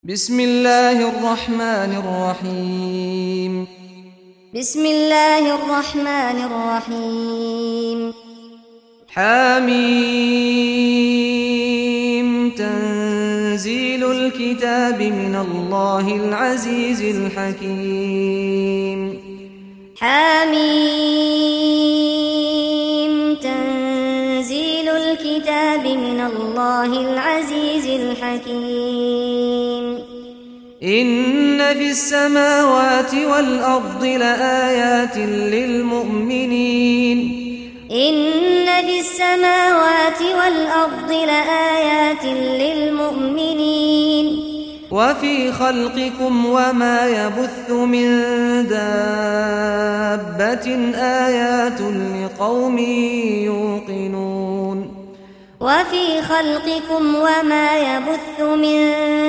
بسم الله الرحمن الرحيم. بسم الله الرحمن الرحيم. حميم. تنزيل الكتاب من الله العزيز الحكيم. حميم. تنزيل الكتاب من الله العزيز الحكيم. إن في السماوات والأرض لآيات للمؤمنين. إن في السماوات والأرض لآيات للمؤمنين. وفي خلقكم وما يبث من دابة آيات لقوم يوقنون. وفي خلقكم وما يبث من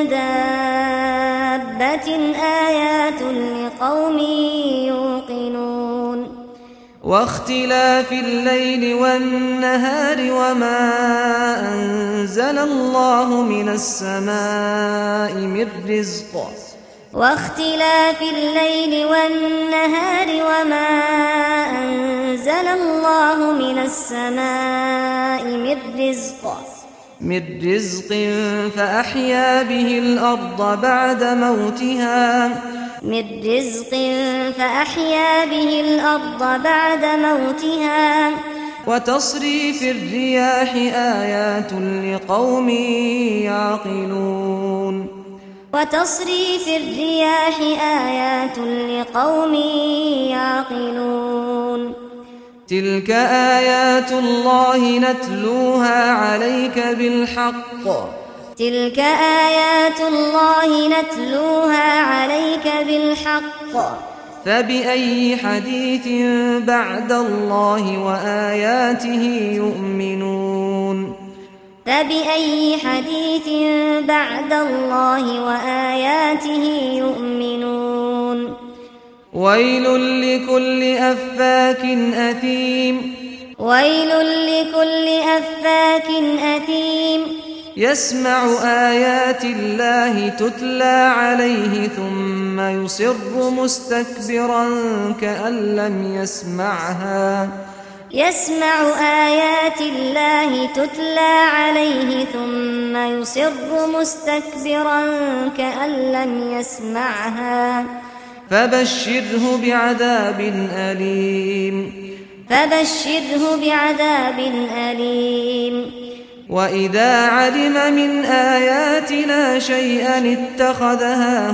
دابة آيات لقوم يوقنون. واختلاف الليل والنهار وما أنزل الله من السماء من رزق. واختلاف الليل والنهار وما أنزل الله من السماء من رزق فأحيا به الأرض بعد موتها. وتصريف الرياح آيات لقوم يعقلون. تلك آيات الله نتلوها عليك بالحق. فبأي حديث بعد الله وآياته يؤمنون. ويل لكل أفاك أثيم. يسمع آيات الله تتلى عليه ثم يصر مستكبرا كأن لم يسمعها. فبشره بعذاب أليم. وإذا علم من آياتنا شيئا اتخذها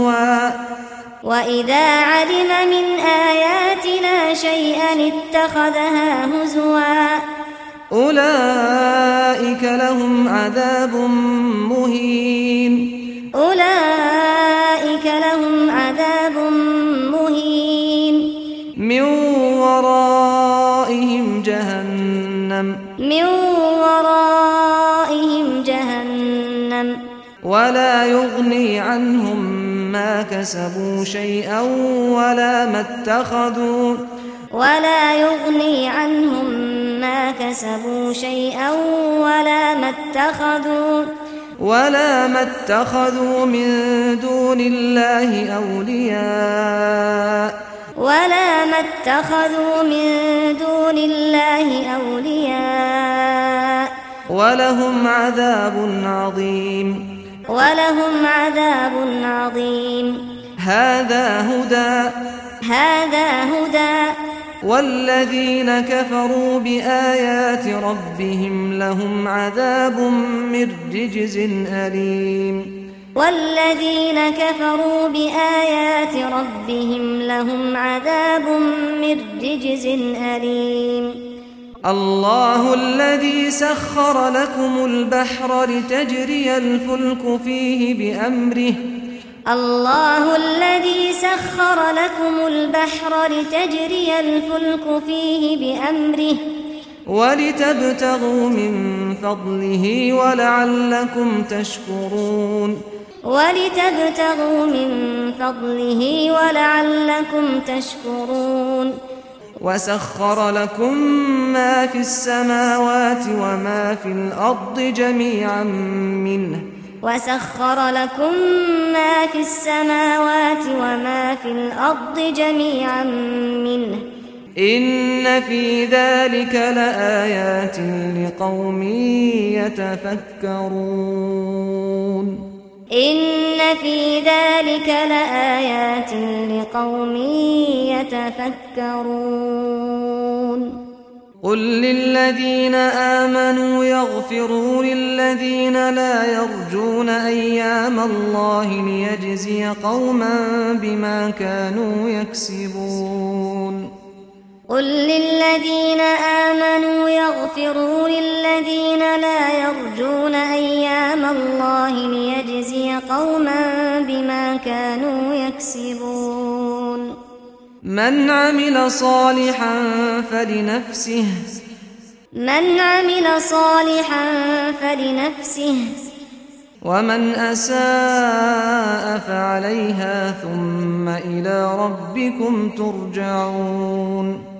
هزوا. أولئك لهم عذاب مهين. من ورائهم جهنم ولا يغني عنهم ما كسبوا شيئا ولا ما اتخذوا من دون الله أولياء ولهم عذاب عظيم. هذا هدى والذين كفروا بآيات ربهم لهم عذاب من رجز أليم. الله الذي سخر لكم البحر لتجري الفلك فيه بأمره ولتبتغوا من فضله ولعلكم تشكرون. وسخر لكم ما في السماوات وما في الأرض جميعا منه وسخر لكم ما في السماوات وما في الأرض جميعا منه إن في ذلك لآيات لقوم يتفكرون إن في ذلك لآيات لقوم يتفكرون قل للذين آمنوا يغفروا للذين لا يرجون أيام الله ليجزي قوما بما كانوا يكسبون قل للذين آمنوا يغفروا للذين لا يرجون أيام الله ليجزي قوما بما كانوا يكسبون من عمل صالحا فلنفسه ومن أساء فعليها ثم إلى ربكم ترجعون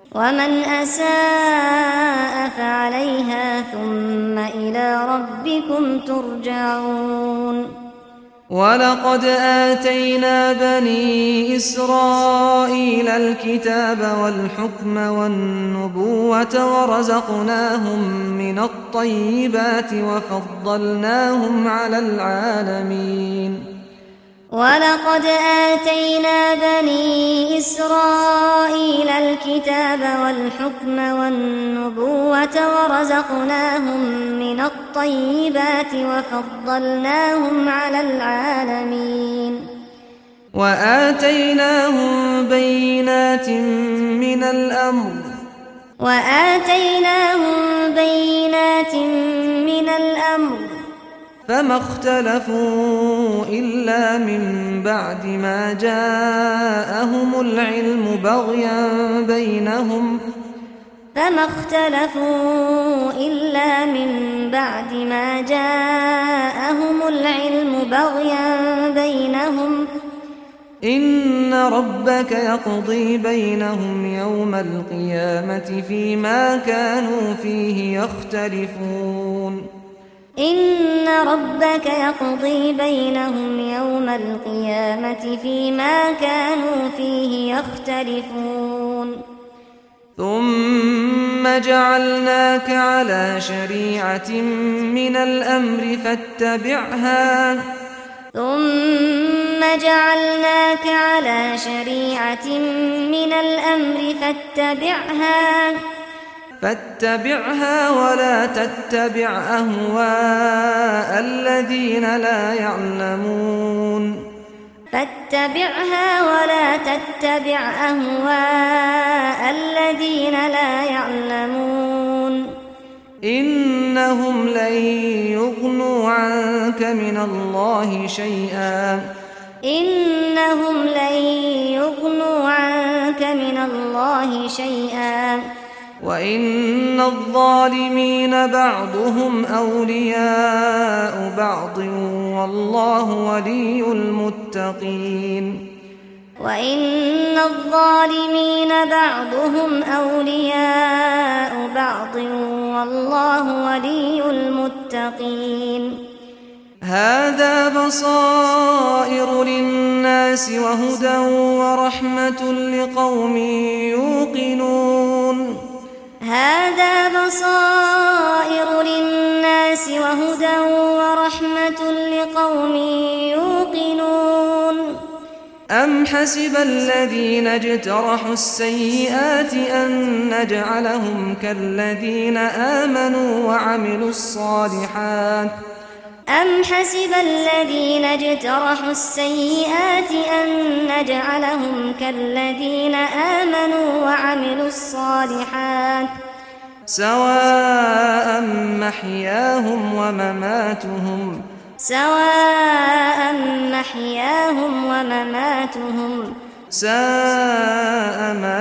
ولقد آتينا بني إسرائيل الكتاب والحكم والنبوة ورزقناهم من الطيبات وفضلناهم على العالمين ولقد آتينا بني إسرائيل الكتاب والحكم والنبوة ورزقناهم من الطيبات وفضلناهم على العالمين وآتيناهم بينات من الأمر فما اختلفوا إلا من بعد ما جاءهم العلم بغيا بينهم إن ربك يقضي بينهم يوم القيامة فيما كانوا فيه يختلفون إن ربك يقضي بينهم يوم القيامة فيما كانوا فيه يختلفون ثم جعلناك على شريعة من الأمر فاتبعها ولا تتبع أهواء الذين لا يعلمون إنهم لن يغنوا عنك من الله شيئا وإن الظالمين بعضهم أولياء بعض والله ولي المتقين هذا بصائر للناس وهدى ورحمة لقوم يوقنون أم حسب الذين اجترحوا السيئات أن نجعلهم كالذين آمنوا وعملوا الصالحات سواء محياهم ومماتهم ساء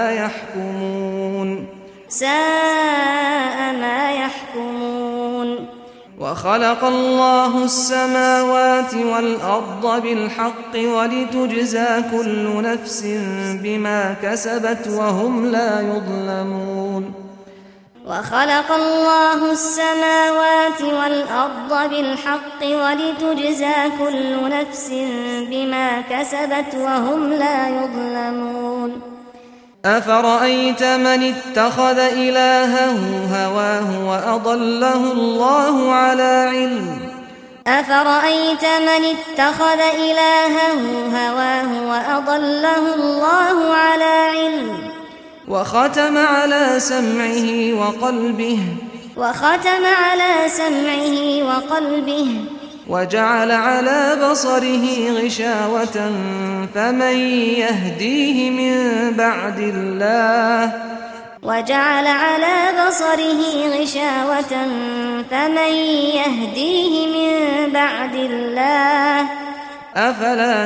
ما يحكمون وخلق الله السماوات والأرض بالحق ولتجزى كل نفس بما كسبت وهم لا يظلمون وخلق الله السماوات والأرض بالحق ولتجزى كل نفس بما كسبت وهم لا يظلمون أفرأيت من اتخذ إلهه هواه وأضله الله على علم أفرأيت من اتخذ إلهه هواه وأضله الله على علم وختم على سمعه وقلبه وجعل على بصره غشاوة فمن يهديه من بعد الله أفلا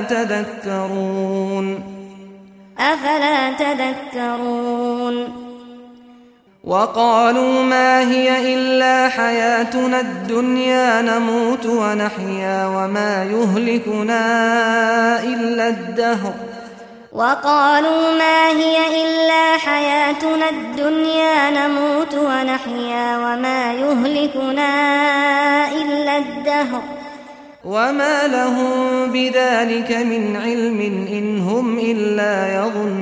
تذكرون وقالوا ما هي إلا حياتنا الدنيا نموت ونحيا وما يهلكنا إلا الدهر وما لهم بذلك من علم إن هم إلا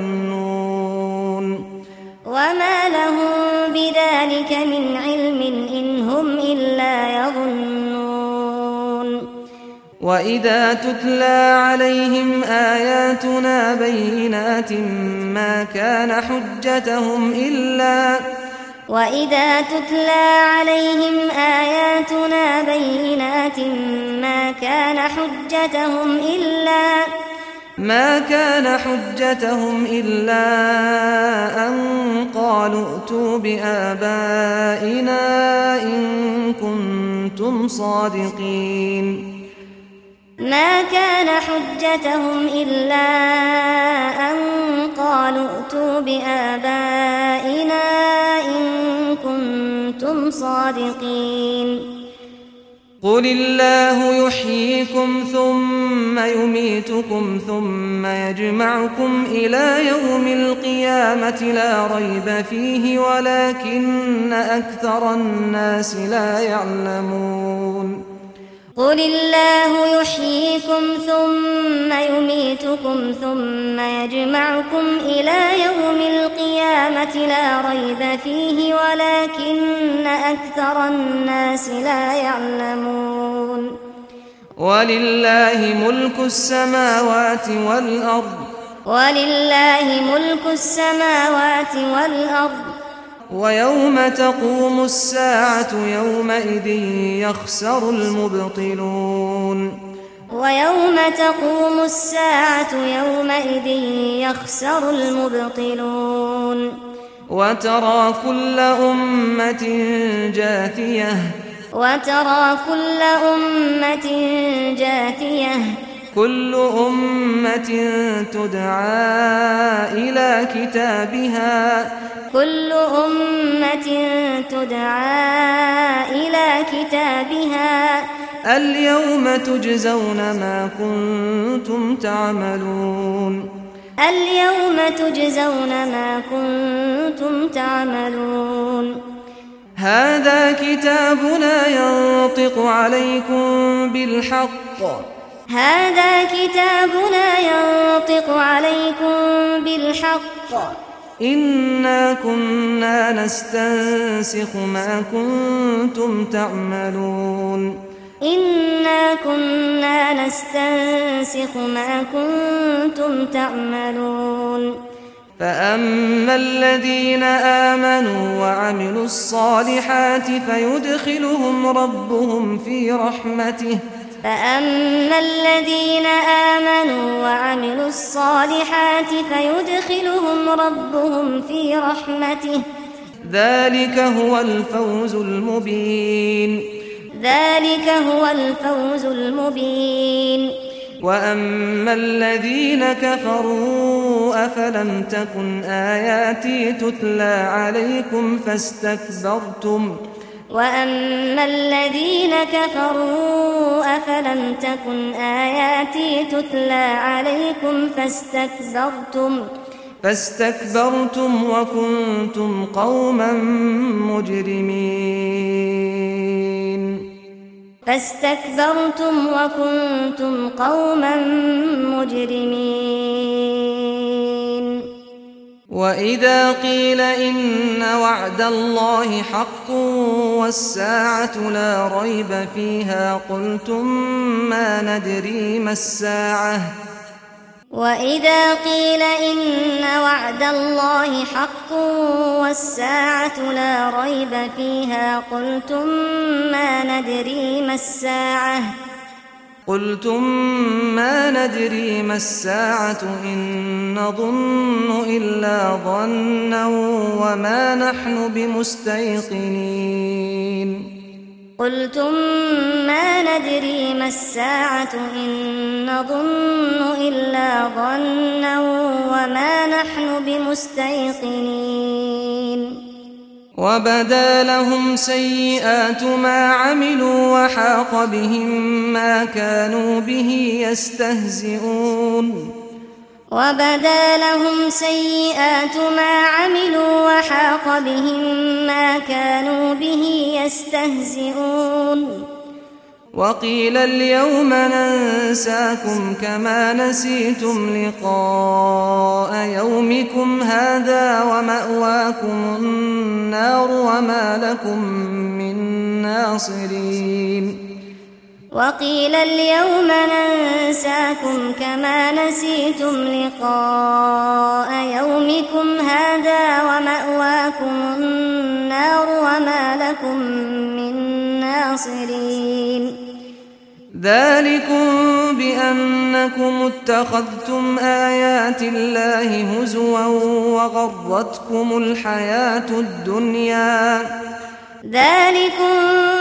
يظنون وإذا تتلى عليهم آياتنا بينات ما كان حجتهم إلا أن قالوا ائتوا بآبائنا إن كنتم صادقين قل الله يحييكم ثم يميتكم ثم يجمعكم إلى يوم القيامة لا ريب فيه ولكن أكثر الناس لا يعلمون ولله ملك السماوات والأرض ويوم تقوم الساعة يومئذ يخسر المبطلون وترى كل أمة جاثية كل أمة تدعى إلى كتابها اليوم تجزون ما كنتم تعملون هذا كتابنا ينطق عليكم بالحق إنا كنا نستنسخ ما كنتم تعملون فأما الذين آمنوا وعملوا الصالحات فيدخلهم ربهم في رحمته ذلك هو الفوز المبين وأما الذين كفروا أفلم تكن آياتي تتلى عليكم فاستكبرتم فاستكبرتم وكنتم قوما مجرمين فاستكبرتم وكنتم قوما مجرمين وإذا قيل إن وعد الله حق والساعة لا ريب فيها قلتم ما ندري ما الساعة وإذا قيل إن وعد الله حق والساعة لا ريب فيها قلتم ما ندري ما الساعة إن نظن إلا ظنا وما نحن بمستيقنين قلتم ما ندري ما الساعة إن نظن إلا ظنا وما نحن بمستيقنين وبدا لهم سيئات ما عملوا وحاق بهم ما كانوا به يستهزئون وبدا لهم سيئات ما عملوا وحاق بهم ما كانوا به يستهزئون وقيل اليوم ننساكم كما نسيتم لقاء يومكم هذا ومأواكم النار وما لكم من ناصرين وقيل اليوم ننساكم كما نسيتم لقاء يومكم هذا ومأواكم النار وما لكم من ناصرين ذلكم بأنكم اتخذتم آيات الله هزوا وغرتكم الحياة الدنيا ذلكم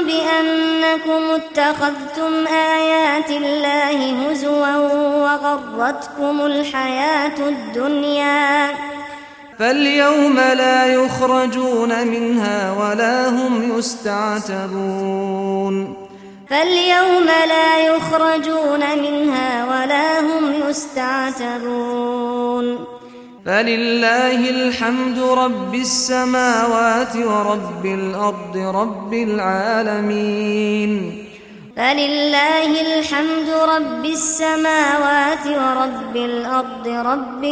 بأنكم اتخذتم آيات الله هزوا وغرتكم الحياة الدنيا فاليوم لا يخرجون منها ولا هم يستعتبون فاليوم لا يخرجون منها ولا هم يستعتبون فلله الحمد رب السماوات ورب الأرض رب العالمين فلله الحمد رب السماوات ورب الأرض رب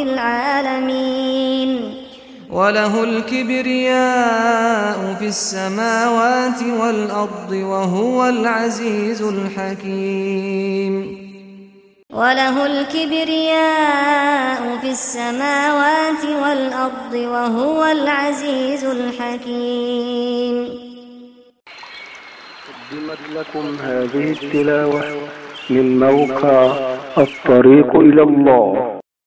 العالمين وله الكبرياء في السماوات والأرض وهو العزيز الحكيم وله الكبرياء في السماوات والأرض وهو العزيز الحكيم. قدمت لكم هذه التلاوة من موقع الطريق إلى الله.